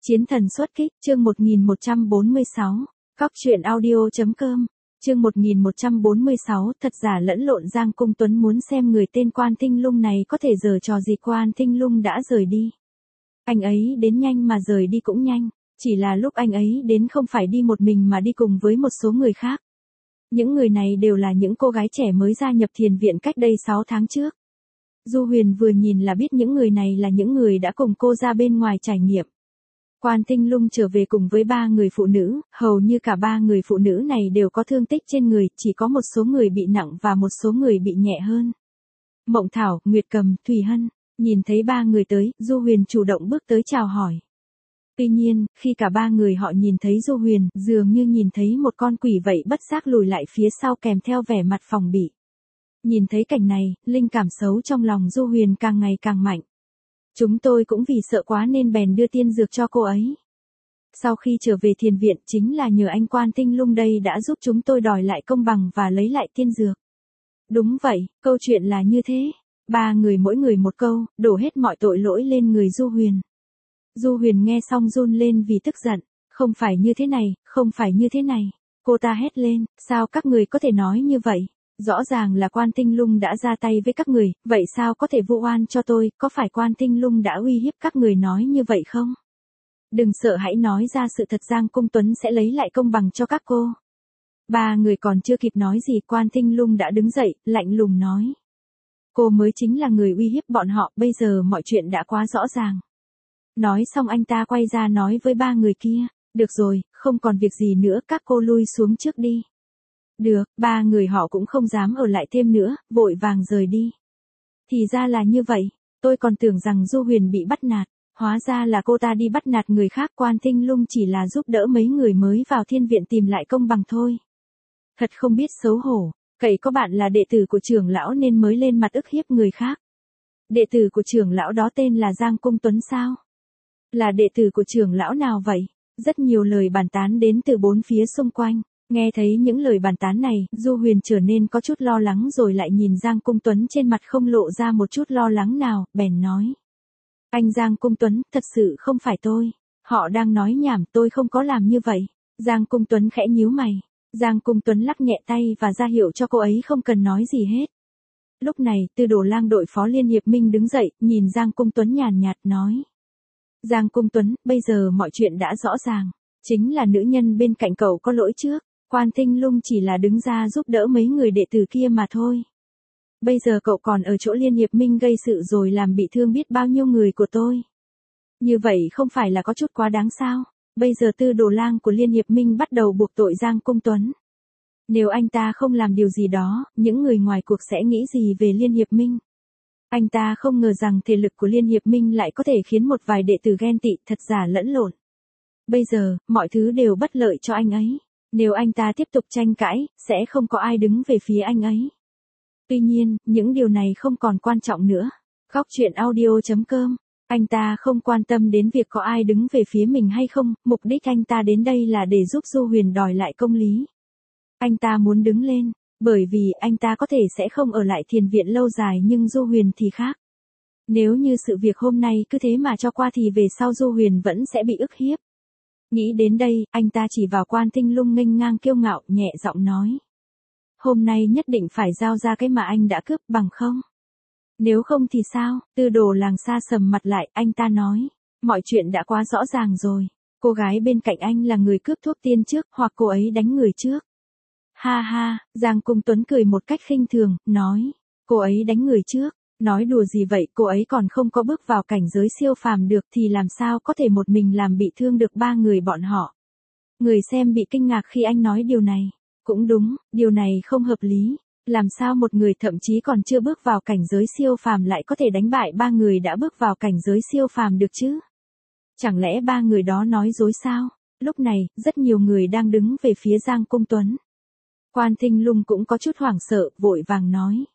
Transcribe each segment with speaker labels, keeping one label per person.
Speaker 1: Chiến thần xuất kích, chương 1146. Cóc truyện audio.com. Chương 1146, thật giả lẫn lộn. Giang Cung Tuấn muốn xem người tên Quan Tinh Lung này có thể giở trò gì. Quan Tinh Lung đã rời đi. Anh ấy đến nhanh mà rời đi cũng nhanh, chỉ là lúc anh ấy đến không phải đi một mình mà đi cùng với một số người khác. Những người này đều là những cô gái trẻ mới gia nhập thiền viện cách đây 6 tháng trước. Du Huyền vừa nhìn là biết những người này là những người đã cùng cô ra bên ngoài trải nghiệm. Quan Tinh Lung trở về cùng với 3 người phụ nữ, hầu như cả 3 người phụ nữ này đều có thương tích trên người, chỉ có một số người bị nặng và một số người bị nhẹ hơn. Mộng Thảo, Nguyệt Cầm, Thùy Hân, nhìn thấy 3 người tới, Du Huyền chủ động bước tới chào hỏi. Tuy nhiên, khi cả 3 người họ nhìn thấy Du Huyền, dường như nhìn thấy một con quỷ vậy, bất giác lùi lại phía sau kèm theo vẻ mặt phòng bị. Nhìn thấy cảnh này, linh cảm xấu trong lòng Du Huyền càng ngày càng mạnh. Chúng tôi cũng vì sợ quá nên bèn đưa tiên dược cho cô ấy. Sau khi trở về thiền viện, chính là nhờ anh Quan Tinh Lung đây đã giúp chúng tôi đòi lại công bằng và lấy lại tiên dược. Đúng vậy, câu chuyện là như thế. 3 người mỗi người một câu, đổ hết mọi tội lỗi lên người Du Huyền. Du Huyền nghe xong run lên vì tức giận. Không phải như thế này, không phải như thế này. Cô ta hét lên, sao các người có thể nói như vậy? Rõ ràng là Quan Tinh Lung đã ra tay với các người, vậy sao có thể vu oan cho tôi, có phải Quan Tinh Lung đã uy hiếp các người nói như vậy không? Đừng sợ, hãy nói ra sự thật, Giang Cung Tuấn sẽ lấy lại công bằng cho các cô. 3 người còn chưa kịp nói gì, Quan Tinh Lung đã đứng dậy, lạnh lùng nói. Cô mới chính là người uy hiếp bọn họ, bây giờ mọi chuyện đã quá rõ ràng. Nói xong anh ta quay ra nói với 3 người kia, được rồi, không còn việc gì nữa, các cô lui xuống trước đi. Được, 3 người họ cũng không dám ở lại thêm nữa, vội vàng rời đi. Thì ra là như vậy, tôi còn tưởng rằng Du Huyền bị bắt nạt, hóa ra là cô ta đi bắt nạt người khác. Quan Tinh Lung chỉ là giúp đỡ mấy người mới vào thiên viện tìm lại công bằng thôi. Thật không biết xấu hổ, cậy có bạn là đệ tử của trưởng lão nên mới lên mặt ức hiếp người khác. Đệ tử của trưởng lão đó tên là Giang Cung Tuấn sao? Là đệ tử của trưởng lão nào vậy? Rất nhiều lời bàn tán đến từ bốn phía xung quanh. Nghe thấy những lời bàn tán này, Du Huyền trở nên có chút lo lắng rồi lại nhìn Giang Cung Tuấn, trên mặt không lộ ra một chút lo lắng nào, bèn nói. Anh Giang Cung Tuấn, thật sự không phải tôi. Họ đang nói nhảm, tôi không có làm như vậy. Giang Cung Tuấn khẽ nhíu mày. Giang Cung Tuấn lắc nhẹ tay và ra hiệu cho cô ấy không cần nói gì hết. Lúc này, Tư Đồ Lang đội phó Liên Hiệp Minh đứng dậy, nhìn Giang Cung Tuấn nhàn nhạt nói. Giang Cung Tuấn, bây giờ mọi chuyện đã rõ ràng. Chính là nữ nhân bên cạnh cậu có lỗi trước. Quan Tinh Lung chỉ là đứng ra giúp đỡ mấy người đệ tử kia mà thôi. Bây giờ cậu còn ở chỗ Liên Hiệp Minh gây sự rồi làm bị thương biết bao nhiêu người của tôi. Như vậy không phải là có chút quá đáng sao? Bây giờ Tư Đồ Lang của Liên Hiệp Minh bắt đầu buộc tội Giang Cung Tuấn. Nếu anh ta không làm điều gì đó, những người ngoài cuộc sẽ nghĩ gì về Liên Hiệp Minh? Anh ta không ngờ rằng thể lực của Liên Hiệp Minh lại có thể khiến một vài đệ tử ghen tị, thật giả lẫn lộn. Bây giờ, mọi thứ đều bất lợi cho anh ấy. Nếu anh ta tiếp tục tranh cãi, sẽ không có ai đứng về phía anh ấy. Tuy nhiên, những điều này không còn quan trọng nữa. Cóc truyện audio.com. Anh ta không quan tâm đến việc có ai đứng về phía mình hay không, mục đích anh ta đến đây là để giúp Du Huyền đòi lại công lý. Anh ta muốn đứng lên, bởi vì anh ta có thể sẽ không ở lại thiền viện lâu dài, nhưng Du Huyền thì khác. Nếu như sự việc hôm nay cứ thế mà cho qua thì về sau Du Huyền vẫn sẽ bị ức hiếp. Nghĩ đến đây, anh ta chỉ vào Quan Tinh Lung nghênh ngang kiêu ngạo, nhẹ giọng nói. Hôm nay nhất định phải giao ra cái mà anh đã cướp, bằng không? Nếu không thì sao? Tư Đồ Lang xa sầm mặt lại, anh ta nói. Mọi chuyện đã quá rõ ràng rồi. Cô gái bên cạnh anh là người cướp thuốc tiên trước, hoặc cô ấy đánh người trước. Ha ha, Giang Cung Tuấn cười một cách khinh thường, nói. Cô ấy đánh người trước. Nói đùa gì vậy, cô ấy còn không có bước vào cảnh giới siêu phàm được thì làm sao có thể một mình làm bị thương được 3 người bọn họ. Người xem bị kinh ngạc khi anh nói điều này. Cũng đúng, điều này không hợp lý. Làm sao một người thậm chí còn chưa bước vào cảnh giới siêu phàm lại có thể đánh bại 3 người đã bước vào cảnh giới siêu phàm được chứ? Chẳng lẽ 3 người đó nói dối sao? Lúc này, rất nhiều người đang đứng về phía Giang Cung Tuấn. Quan Tinh Lung cũng có chút hoảng sợ, vội vàng nói.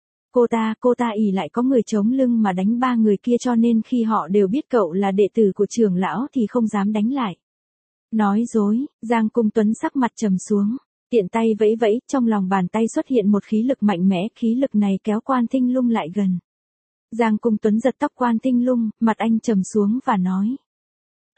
Speaker 1: Cô ta ỷ lại có người chống lưng mà đánh 3 người kia, cho nên khi họ đều biết cậu là đệ tử của trưởng lão thì không dám đánh lại. Nói dối, Giang Cung Tuấn sắc mặt trầm xuống, tiện tay vẫy vẫy, trong lòng bàn tay xuất hiện một khí lực mạnh mẽ, khí lực này kéo Quan Tinh Lung lại gần. Giang Cung Tuấn giật tóc Quan Tinh Lung, mặt anh trầm xuống và nói.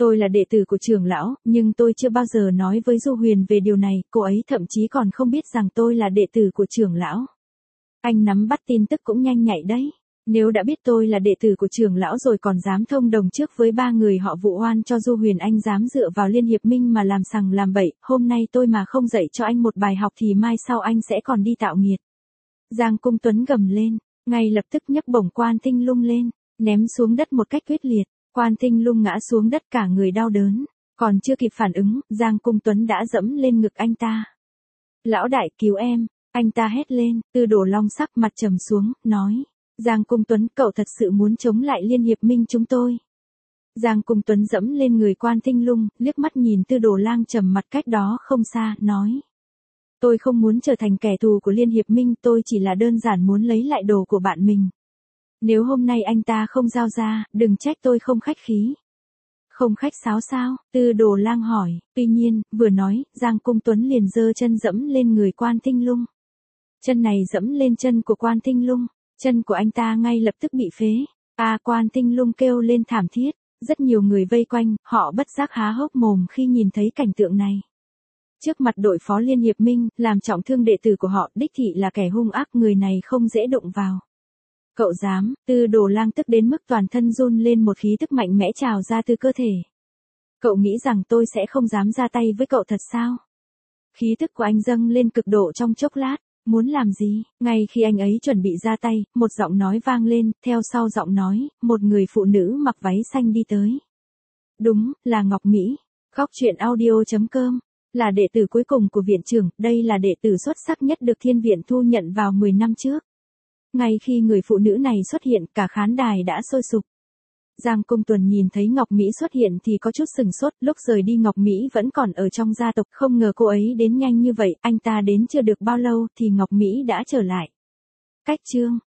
Speaker 1: Tôi là đệ tử của trưởng lão, nhưng tôi chưa bao giờ nói với Du Huyền về điều này, cô ấy thậm chí còn không biết rằng tôi là đệ tử của trưởng lão. Anh nắm bắt tin tức cũng nhanh nhạy đấy. Nếu đã biết tôi là đệ tử của trưởng lão rồi còn dám thông đồng trước với 3 người họ vụ oan cho Du Huyền, anh dám dựa vào Liên Hiệp Minh mà làm sằng làm bậy, hôm nay tôi mà không dạy cho anh một bài học thì mai sau anh sẽ còn đi tạo nghiệt. Giang Cung Tuấn gầm lên, ngay lập tức nhấc bổng Quan Tinh Lung lên, ném xuống đất một cách quyết liệt. Quan Tinh Lung ngã xuống đất cả người đau đớn, còn chưa kịp phản ứng, Giang Cung Tuấn đã dẫm lên ngực anh ta. Lão đại cứu em, anh ta hét lên, Tư Đồ Long sắc mặt trầm xuống, nói. Giang Cung Tuấn, cậu thật sự muốn chống lại Liên Hiệp Minh chúng tôi. Giang Cung Tuấn dẫm lên người Quan Tinh Lung, liếc mắt nhìn Tư Đồ Lang trầm mặt cách đó không xa, nói. Tôi không muốn trở thành kẻ thù của Liên Hiệp Minh, tôi chỉ là đơn giản muốn lấy lại đồ của bạn mình. Nếu hôm nay anh ta không giao ra, đừng trách tôi không khách khí. Không khách sáo sao? Tư Đồ Lang hỏi, tuy nhiên, vừa nói, Giang Cung Tuấn liền giơ chân dẫm lên người Quan Tinh Lung. Chân này dẫm lên chân của Quan Tinh Lung, chân của anh ta ngay lập tức bị phế. Quan Tinh Lung kêu lên thảm thiết, rất nhiều người vây quanh, họ bất giác há hốc mồm khi nhìn thấy cảnh tượng này. Trước mặt đội phó Liên Hiệp Minh, làm trọng thương đệ tử của họ, đích thị là kẻ hung ác, người này không dễ đụng vào. Cậu dám? Tư Đồ Lang tức đến mức toàn thân run lên, một khí tức mạnh mẽ trào ra từ cơ thể. Cậu nghĩ rằng tôi sẽ không dám ra tay với cậu thật sao? Khí tức của anh dâng lên cực độ trong chốc lát, muốn làm gì? Ngay khi anh ấy chuẩn bị ra tay, một giọng nói vang lên, theo sau giọng nói, một người phụ nữ mặc váy xanh đi tới. Đúng, là Ngọc Mỹ. Góc truyện audio.com. Là đệ tử cuối cùng của viện trưởng, đây là đệ tử xuất sắc nhất được Thiên Viện thu nhận vào 10 năm trước. Ngay khi người phụ nữ này xuất hiện, cả khán đài đã sôi sục. Giang Cung Tuấn nhìn thấy Ngọc Mỹ xuất hiện thì có chút sừng sốt, lúc rời đi Ngọc Mỹ vẫn còn ở trong gia tộc, không ngờ cô ấy đến nhanh như vậy, anh ta đến chưa được bao lâu thì Ngọc Mỹ đã trở lại. Cách chương